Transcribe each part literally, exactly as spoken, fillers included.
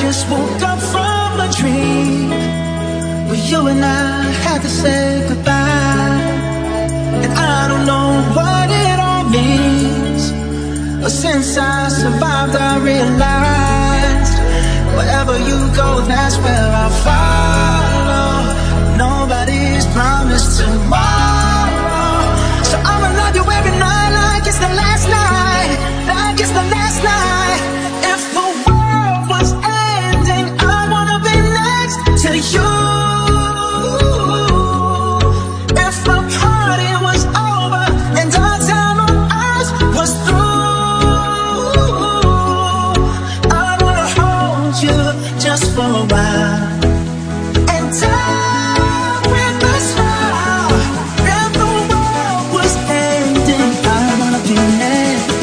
just woke up from a dream where you and I had to say goodbye. And I don't know what it all means, but since I survived I realized wherever you go, that's where I'll follow. Nobody's promised tomorrow, so I'ma love you every night like it's the last night, like it's the last night. If the world was ending, I wanna be next to you. If the party was over and our time on earth was through, I wanna hold you just for a while and die with a smile. If the world was ending, I wanna be next.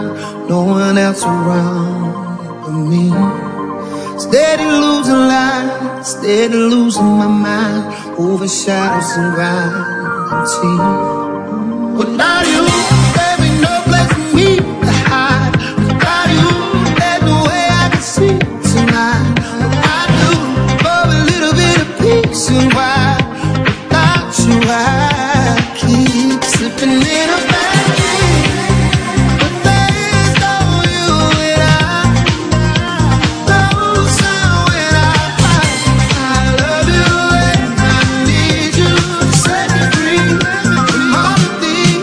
no one else around but me. Steady losing light, steady losing my mind, over shadows and gravity. Without you, there ain't no place for me to hide. Without you, there's no way I can see tonight. I do for a little bit of peace and why without you I keep slipping in a bad dream. But there's no you and I, no sound when I cry. I love you and I need you to set me free from all the things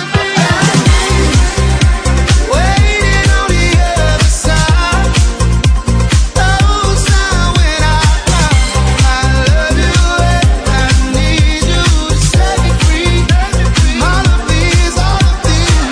waiting on the other side. No sound when I cry. I love you and I need you to set me free from all of these, all of these.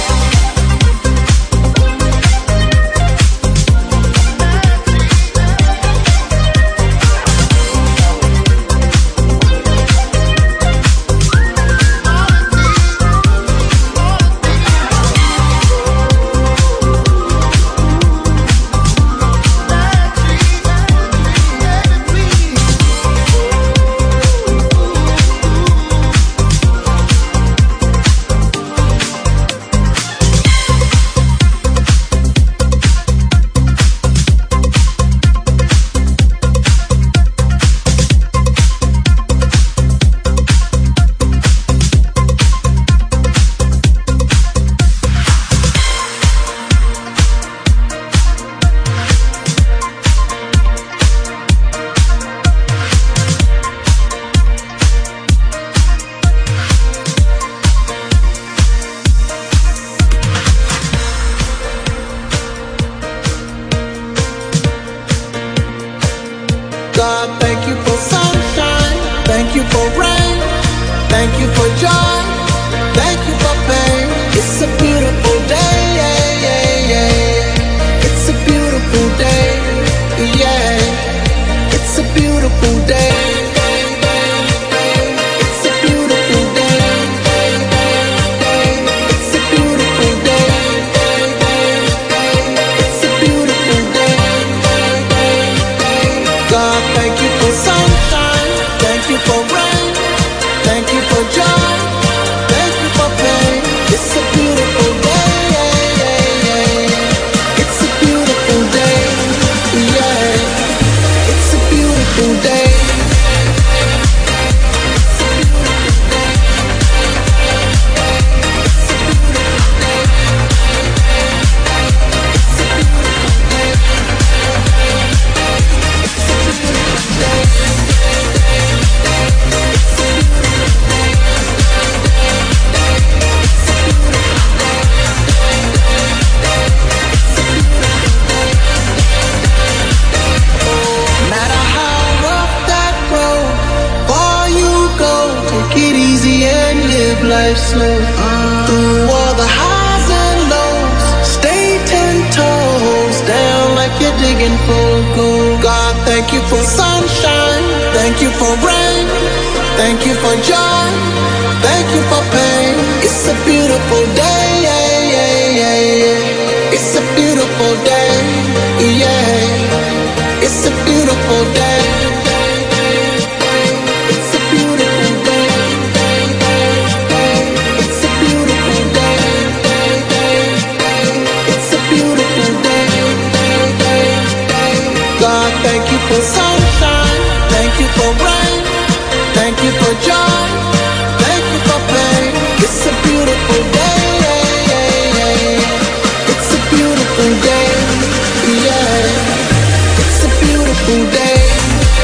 God, thank you for sunshine, thank you for rain, thank you for joy, thank you for pain. It's a beautiful day, yeah, yeah, yeah. It's a beautiful day, yeah. It's a beautiful day. It's a beautiful day. It's a beautiful day. It's a beautiful day. God, thank you for sunshine, thank you for rain, thank you for joy, thank you for pain. It's a beautiful day, yeah, yeah, yeah. It's a beautiful day, yeah. It's a beautiful day. No matter how rough that road, far you go, take it easy and live life slow. Through all the highs and lows, stay ten toes down like you're digging for gold. God, thank you for sunshine, thank you for rain, thank you for joy, thank you for pain. It's a beautiful day, yeah, yeah, yeah, yeah. It's a beautiful day, yeah. It's a beautiful day. It's a beautiful day. It's a beautiful day. It's a beautiful day. God, thank you for sunshine, thank you for rain, thank you for joy, thank you for pain. It's a beautiful day, yeah, yeah, yeah. It's a beautiful day, yeah. It's a beautiful day.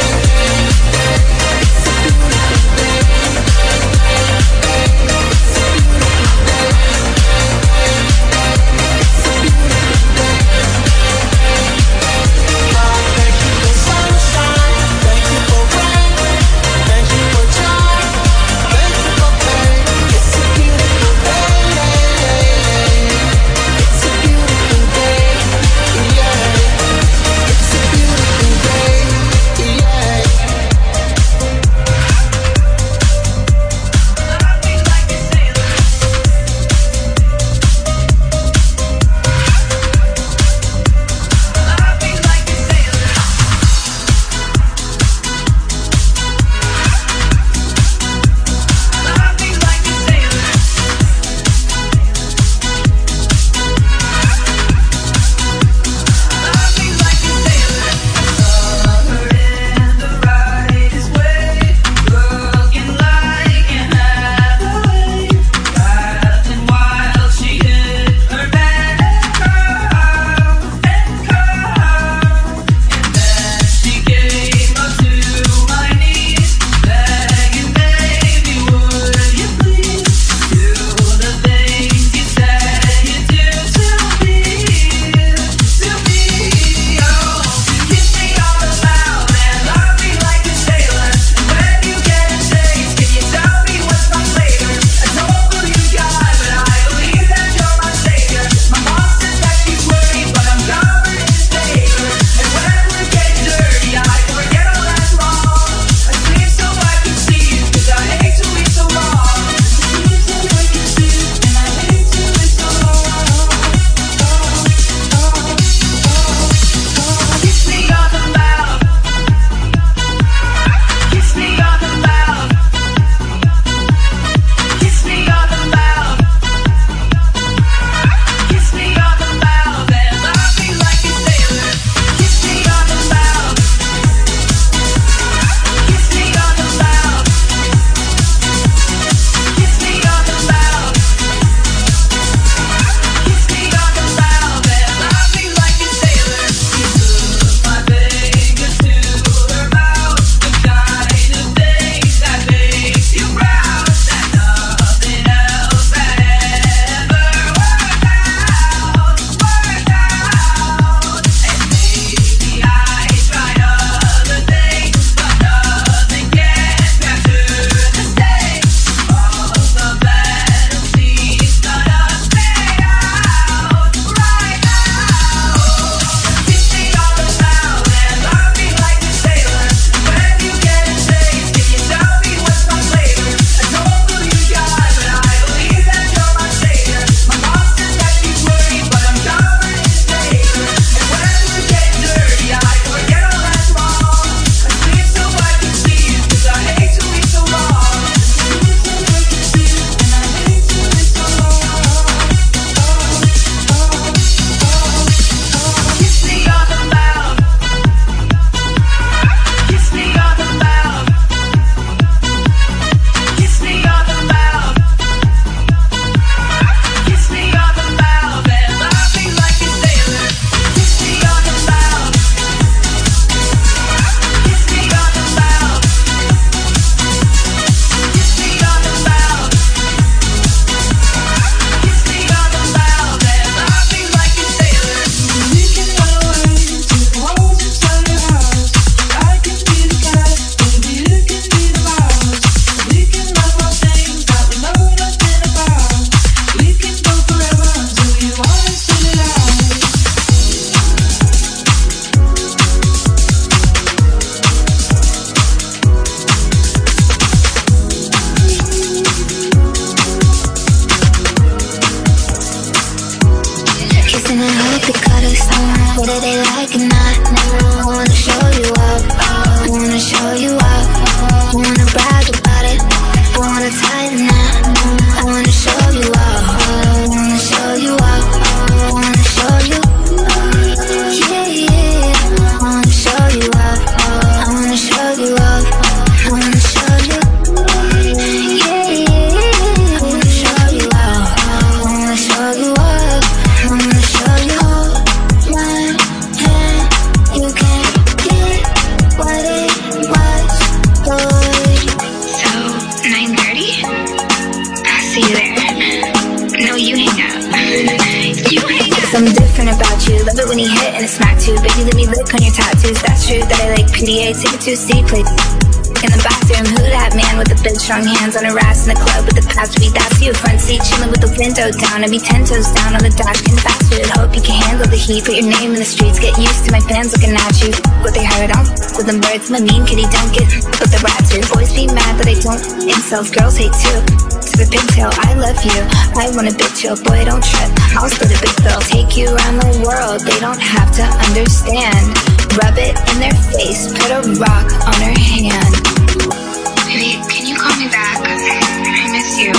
whether they like it or not. I wanna show you up, I wanna show you up. I wanna brag about it, I wanna tie the knot. I wanna show you up, I wanna show you up. I wanna show you, yeah, yeah. I wanna show you up, I wanna show you up. I wanna show you, yeah, yeah. I wanna show you up, I wanna show you up. I wanna show you hold my hand. You can't get what it was, boy. So, nine thirty? I'll see you there. No, you hang out. You hang out. Something different about you. Love it when you hit and it smack too. Baby, let me lick on your tattoos. That's true that I like P D A. Take it to a C, play in the bathroom. Who that man with the big strong hands on her ass in the club with the past beat? That's you. Front seat chilling with the window down. And be ten toes down on the dash, getting fast food. Hope you can handle the heat. Put your name in the streets. Get used to my fans looking at you. What they heard on with them birds. I'm a mean kitty, don't get with the rats. Your boys be mad that I don't. Incels, girls hate too. To the pigtail, I love you. I want a big chill, boy, don't trip. I'll split a big bill. Take you around the world. They don't have to understand. Rub it in their face. Put a rock on her hand. Baby, can you call me back? I miss you.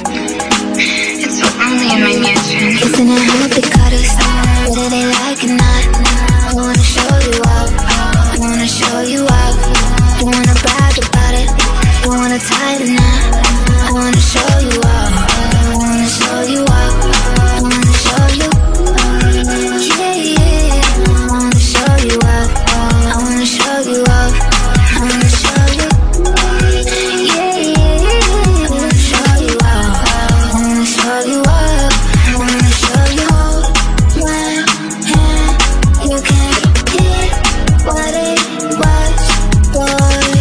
It's so lonely in my mansion. Kissing and hope they cut us, whether they like it or not. I wanna show you up, I wanna show you up. I wanna brag about it, I wanna tie the knot. I wanna show you up, I wanna show you up. I wanna show you, yeah, yeah. I wanna show you up, I wanna show you up. I wanna show you, yeah, yeah. I wanna show you up, I wanna show you up. I wanna show you hold my hand. You can't get what it was, boy.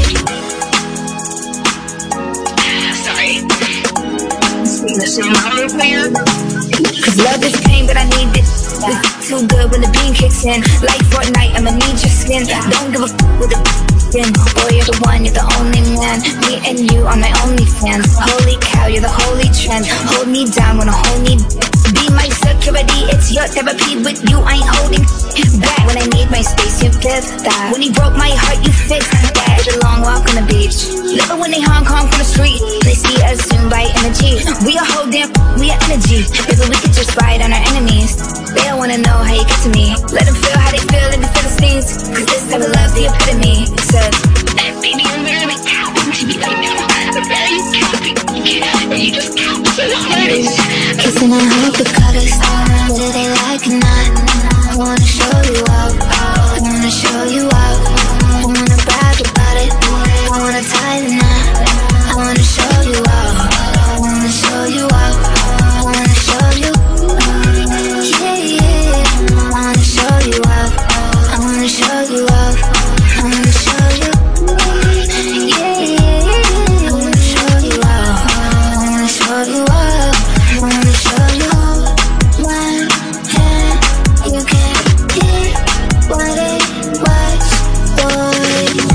Sorry. Sing the same hard for you. Cause love is pain, but I need it. It's too good when the beam kicks in. Like Fortnite, I'ma need your skin. Don't give a f with the skin. Boy, you're the one, you're the only man. Me and you are my only fans. Holy cow, you're the holy trend. Hold me down when I hold me. Be my security, it's your therapy. With you, I ain't holding back. When I need my space, you give that. When he broke my heart, you fixed that. Did a long walk on the beach. Love it when they Hong Kong from the street. They see us soon by energy. We a whole damn, we are energy. Baby, we could just ride on our enemies. They don't wanna know how you get to me. Let them feel how they feel in the Philistines. Cause this type of love's the epitome. So, Baby, I'm literally counting to be right now. I'm very counting. And you just count so hard. kissing and hope they cut us, whether they like it or not. I wanna show you up, I wanna show you up. I wanna brag about it, I wanna tie the knot. I wanna show you up, I wanna show you up. I wanna show you, yeah, yeah. I wanna show you up, I wanna show you up. I wanna show you, yeah, yeah. I wanna show you up, I wanna show you up. I wanna show you my hand. You can't get what it was, boy.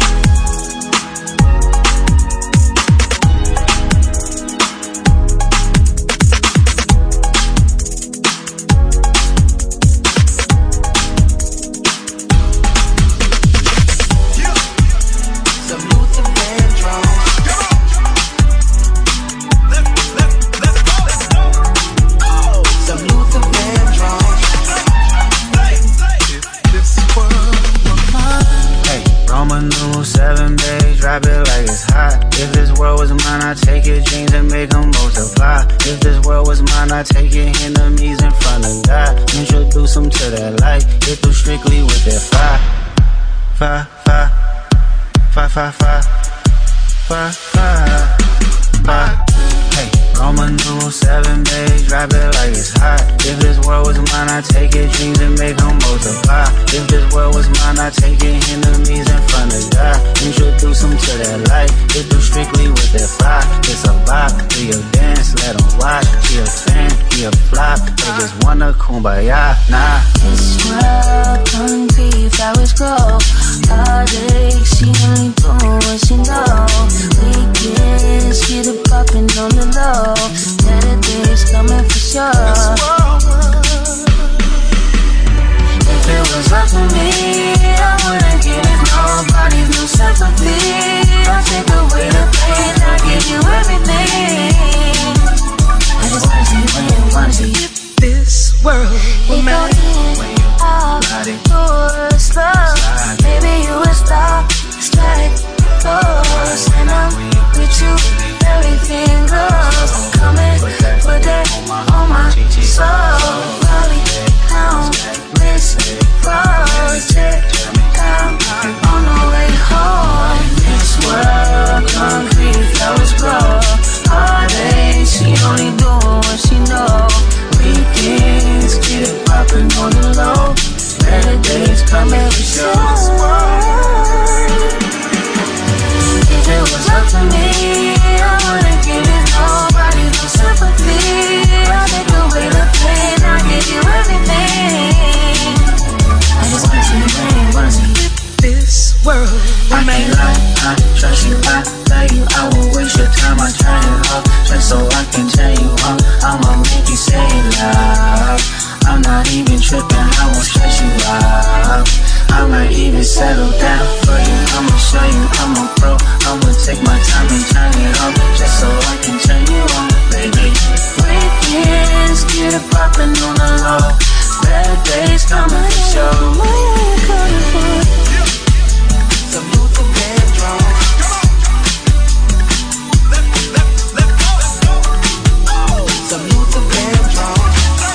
Seven days, drop it like it's hot. If this world was mine, I'd take your dreams and make them multiply. If this world was mine, I'd take your enemies in front of God. Introduce them to that light, get through strictly with that fire. Fire, fire, fire, fire, fire, fire, fire, fire. Hey, Roman numeral seven days, drop it like it's hot. If this world was mine, I'd take your dreams and make them multiply. If this world was mine, I'd take your enemies in front of God. Introduce them to that light, get through strictly with that fire. It's a vibe, do your dance, let them watch. He a fan, he a flop, they just wanna kumbaya, nah. This world, tongue teeth, flowers grow. Heartache, she only doing what she know. Weekends, get it poppin' on the low. Better days coming for sure. If it up to me, I wouldn't give it nobody, no sympathy. I'll take away the pain, I'll give you everything. I just wanna see you when you wanna see you. This world will matter when you body slow. Maybe you will stop, strike, close, and I'm with you. Everything goes. Come and put that on my soul. Rolling down, wrist, project. I'm on the way home. This world, concrete flowers grow. Heartache, she only doing what she know. Weekends, get it poppin' on the low. Better days come every show. If it was up to me, I wouldn't give it nobody, no sympathy. I'll take away the pain, I'll give you everything. I just wanna see you, I wanna see you. this world. I can't lie, I trust you, I love you. I won't waste your time, I turn you up just so I can tell you up. I'ma make you say love. I'm not even tripping, I won't stress you out. I might even settle down for you. I'ma show you I'm a pro. I'ma take my time and turn it up just so I can turn you on, baby. Weekends, get it poppin' on the low. Bad days coming for sure. Why are you calling for? Some Luther Vandross. Some Luther Vandross.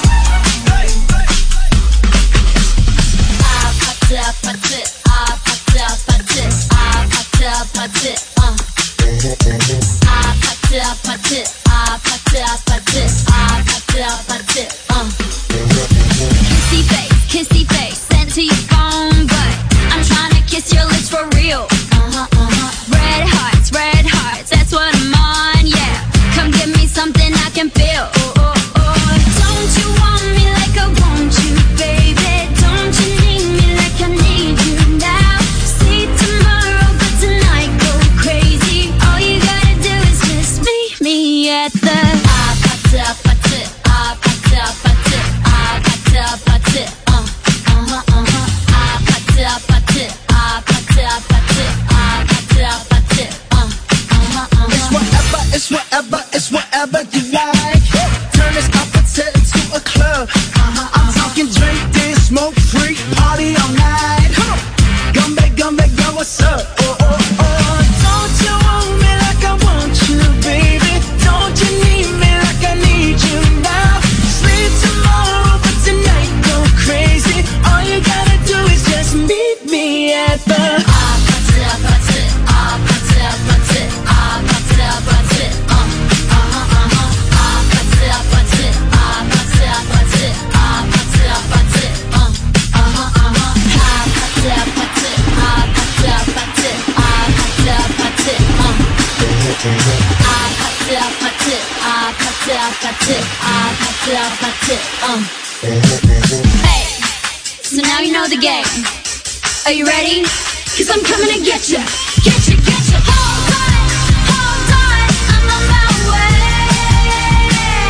I popped up, popped it, I popped up, popped it, I popped up, popped it, uh. I popped up, popped it, I popped up, popped it, I popped up, popped it, uh. Kissy face, kissy face, sent to your phone, but I'm tryna kiss your lips for real. Uh-huh, uh-huh. Red hearts, red hearts, that's what I'm on, yeah. Come give me something I can feel. Oh, oh, oh. Don't you want me like I want you, baby? Don't you need me like I need you now? See tomorrow, but tonight go crazy. All you gotta do is just meet me at the I popped up, popped it, I popped up, popped it, I popped up, popped it, uh, uh-huh, uh-huh. I popped up, popped it, I popped up, popped it, I popped up, popped it, uh, uh-huh, uh-huh. It's whatever, it's whatever, it's whatever you like. Turn this opposite into a club. Uh-huh, I'm talking drink, dance, smoke, freak, party all night. Come back, come back, girl, what's up? Oh, oh, oh. Don't you want me like I want you, baby? Don't you need me like I need you now? Sleep tomorrow, but tonight go crazy. All you gotta do is just meet me at the I popped up, popped it, I popped up, popped it, I popped up, popped it, uh, uh-huh, uh-huh. I popped up, popped it, I popped up, popped it, I popped up, popped it, uh, uh-huh, uh-huh. I popped up, popped it, I popped up, popped it, I popped up, popped it, uh. I popped up, popped it, I popped up, popped it, I popped up, popped it, uh. Hey, so now you know the game. Are you ready? Cause I'm coming to get ya, get ya, get ya. Hold on, hold on, I'm on my way.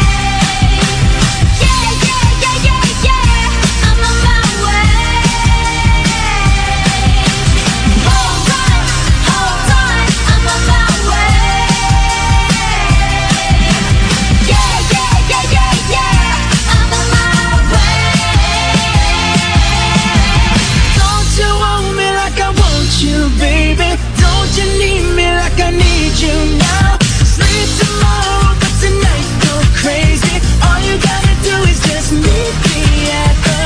Yeah, yeah, yeah, yeah, yeah, I'm on my way. Hold on, hold on, I'm on my way. Yeah, yeah, yeah, yeah, yeah, I'm on my way. Don't you want me like I want you, baby? Don't you need me like I need you now? Sleep tomorrow, but tonight go crazy. All you gotta do is just meet me at the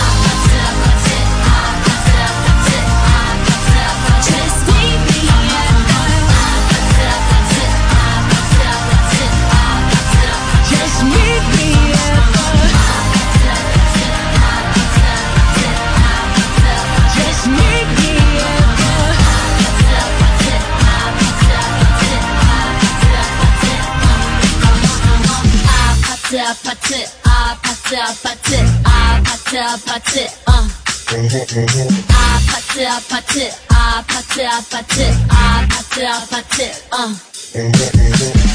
Just meet me at Just meet me at the Just meet me at I popped it, I popped up, popped it, I popped up, popped it, uh. I popped up, popped it, I popped up, popped it, I popped up, popped it, uh.